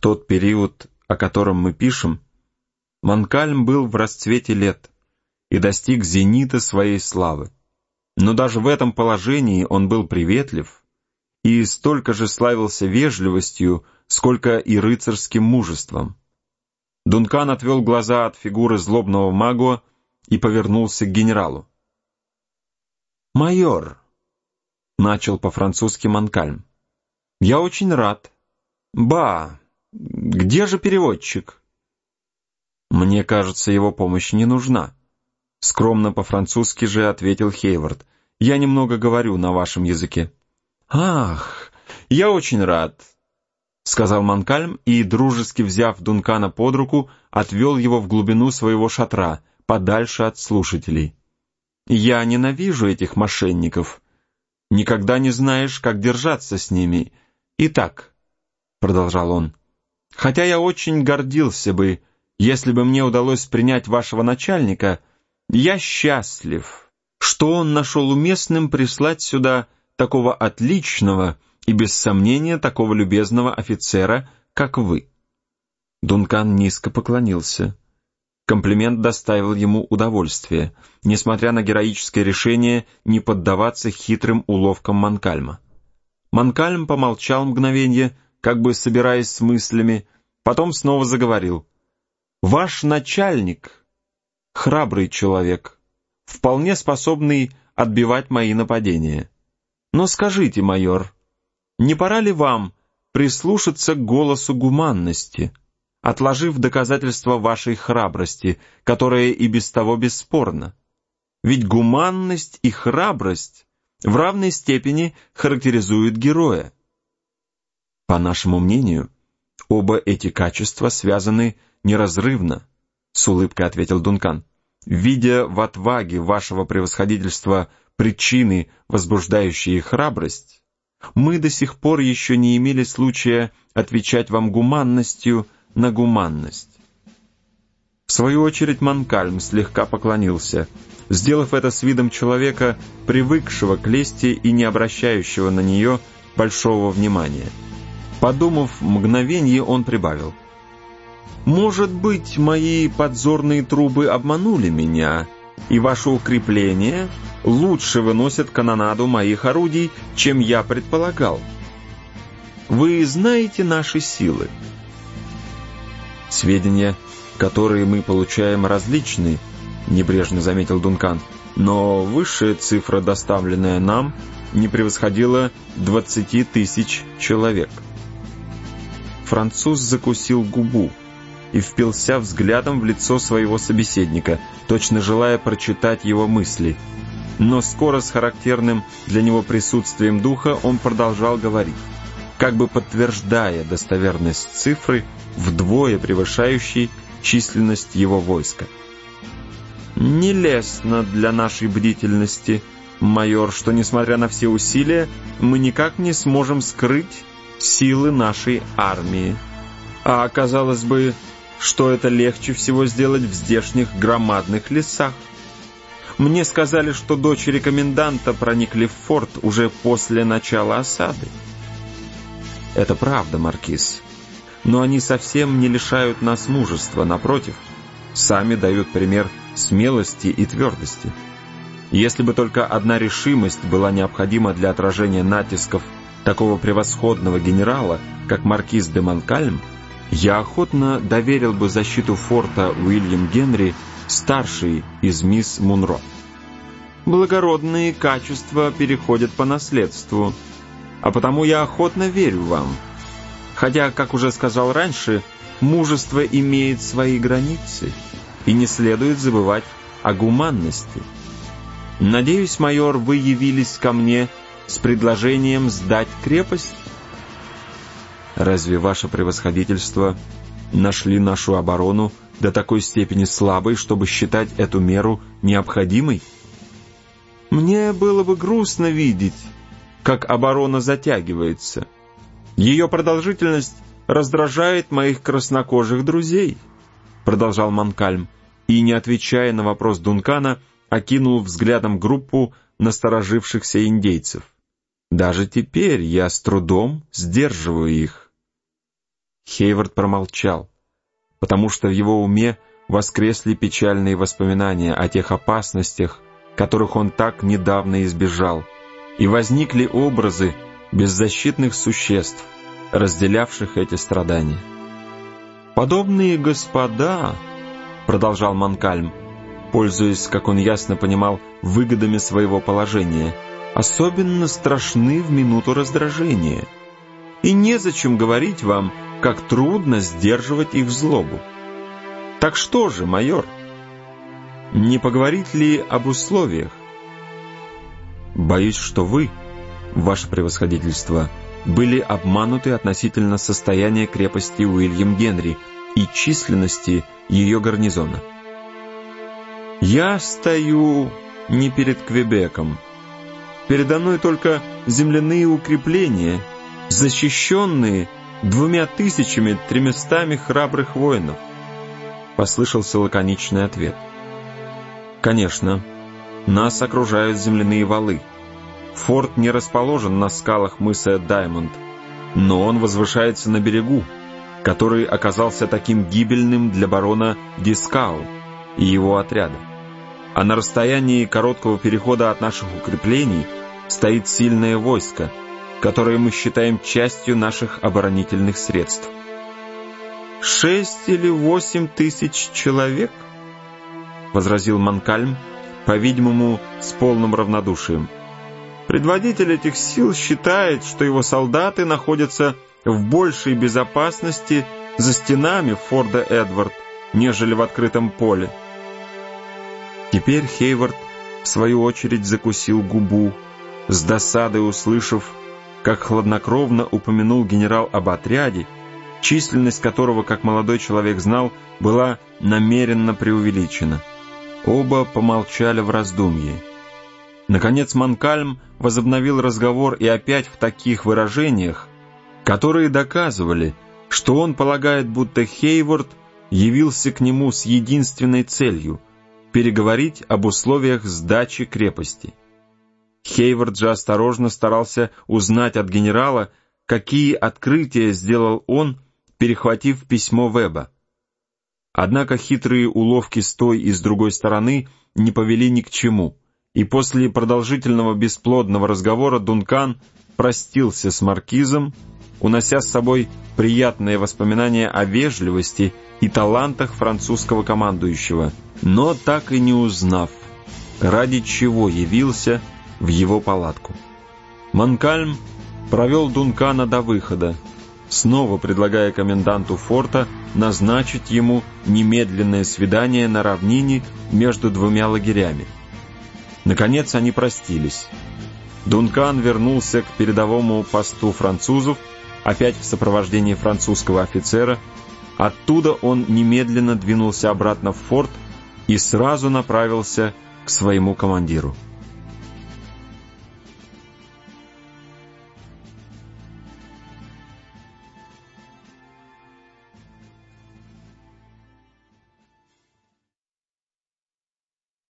тот период, о котором мы пишем, Манкальм был в расцвете лет и достиг зенита своей славы. Но даже в этом положении он был приветлив и столько же славился вежливостью, сколько и рыцарским мужеством. Дункан отвел глаза от фигуры злобного Магуа и повернулся к генералу. «Майор», — начал по-французски Манкальм, — «я очень рад. Ба, где же переводчик?» «Мне кажется, его помощь не нужна», — скромно по-французски же ответил Хейвард. «Я немного говорю на вашем языке». «Ах, я очень рад», — сказал Манкальм и, дружески взяв Дункана под руку, отвел его в глубину своего шатра, подальше от слушателей. «Я ненавижу этих мошенников. Никогда не знаешь, как держаться с ними. Итак», — продолжал он, — «хотя я очень гордился бы, если бы мне удалось принять вашего начальника, я счастлив, что он нашел уместным прислать сюда такого отличного и, без сомнения, такого любезного офицера, как вы». Дункан низко поклонился. Комплимент доставил ему удовольствие, несмотря на героическое решение не поддаваться хитрым уловкам Манкальма. Манкальм помолчал мгновенье, как бы собираясь с мыслями, потом снова заговорил. «Ваш начальник — храбрый человек, вполне способный отбивать мои нападения. Но скажите, майор, не пора ли вам прислушаться к голосу гуманности, отложив доказательства вашей храбрости, которая и без того бесспорна? Ведь гуманность и храбрость в равной степени характеризуют героя. По нашему мнению, оба эти качества связаны неразрывно, с улыбкой ответил Дункан. Видя в отваге вашего превосходительства причины, возбуждающие храбрость, мы до сих пор еще не имели случая отвечать вам гуманностью на гуманность». В свою очередь Манкальм слегка поклонился, сделав это с видом человека, привыкшего к лести и не обращающего на нее большого внимания. Подумав мгновенье, он прибавил: «Может быть, мои подзорные трубы обманули меня, и ваши укрепления лучше выносят канонаду моих орудий, чем я предполагал. Вы знаете наши силы?» «Сведения, которые мы получаем, различны», — небрежно заметил Дункан, «но высшая цифра, доставленная нам, не превосходила 20 тысяч человек». Француз закусил губу и впился взглядом в лицо своего собеседника, точно желая прочитать его мысли. Но скоро с характерным для него присутствием духа он продолжал говорить, как бы подтверждая достоверность цифры, вдвое превышающей численность его войска. «Нелестно для нашей бдительности, майор, что, несмотря на все усилия, мы никак не сможем скрыть силы нашей армии. А оказалось бы, что это легче всего сделать в здешних громадных лесах. Мне сказали, что дочери коменданта проникли в форт уже после начала осады». «Это правда, маркиз. Но они совсем не лишают нас мужества, напротив, сами дают пример смелости и твердости. Если бы только одна решимость была необходима для отражения натисков такого превосходного генерала, как маркиз де Манкальм, я охотно доверил бы защиту форта Уильям Генри, старший из мисс Мунро. Благородные качества переходят по наследству, а потому я охотно верю вам. Хотя, как уже сказал раньше, мужество имеет свои границы, и не следует забывать о гуманности. Надеюсь, майор, вы явились ко мне с предложением сдать крепость? Разве ваше превосходительство нашли нашу оборону до такой степени слабой, чтобы считать эту меру необходимой? Мне было бы грустно видеть, как оборона затягивается. Ее продолжительность раздражает моих краснокожих друзей, продолжал Манкальм, и, не отвечая на вопрос Дункана, окинул взглядом группу насторожившихся индейцев. Даже теперь я с трудом сдерживаю их. Хейвард промолчал, потому что в его уме воскресли печальные воспоминания о тех опасностях, которых он так недавно избежал, и возникли образы беззащитных существ, разделявших эти страдания. «Подобные господа, — продолжал Монкальм, пользуясь, как он ясно понимал, выгодами своего положения, — особенно страшны в минуту раздражения, и незачем говорить вам, как трудно сдерживать их злобу. Так что же, майор, не поговорить ли об условиях? Боюсь, что вы, ваше превосходительство, были обмануты относительно состояния крепости Уильям Генри и численности ее гарнизона. Я стою не перед Квебеком. Передо мной только земляные укрепления, защищенные 2300 храбрых воинов. Послышался лаконичный ответ. Конечно, нас окружают земляные валы. Форт не расположен на скалах мыса Даймонд, но он возвышается на берегу, который оказался таким гибельным для барона Дискау и его отряда. А на расстоянии короткого перехода от наших укреплений стоит сильное войско, которое мы считаем частью наших оборонительных средств. 6 или 8 тысяч человек, — возразил Монкальм, по-видимому, с полным равнодушием. Предводитель этих сил считает, что его солдаты находятся в большей безопасности за стенами форта Эдвард, нежели в открытом поле. Теперь Хейвард, в свою очередь, закусил губу, с досадой услышав, как хладнокровно упомянул генерал об отряде, численность которого, как молодой человек знал, была намеренно преувеличена. Оба помолчали в раздумье. Наконец Монкальм возобновил разговор и опять в таких выражениях, которые доказывали, что он полагает, будто Хейвард явился к нему с единственной целью — переговорить об условиях сдачи крепости. Хейвард же осторожно старался узнать от генерала, какие открытия сделал он, перехватив письмо Веба. Однако хитрые уловки с той и с другой стороны не повели ни к чему, и после продолжительного бесплодного разговора Дункан простился с маркизом, унося с собой приятные воспоминания о вежливости и талантах французского командующего, но так и не узнав, ради чего явился в его палатку. Монкальм провел Дункана до выхода, снова предлагая коменданту форта назначить ему немедленное свидание на равнине между двумя лагерями. Наконец они простились. Дункан вернулся к передовому посту французов, опять в сопровождении французского офицера. Оттуда он немедленно двинулся обратно в форт и сразу направился к своему командиру.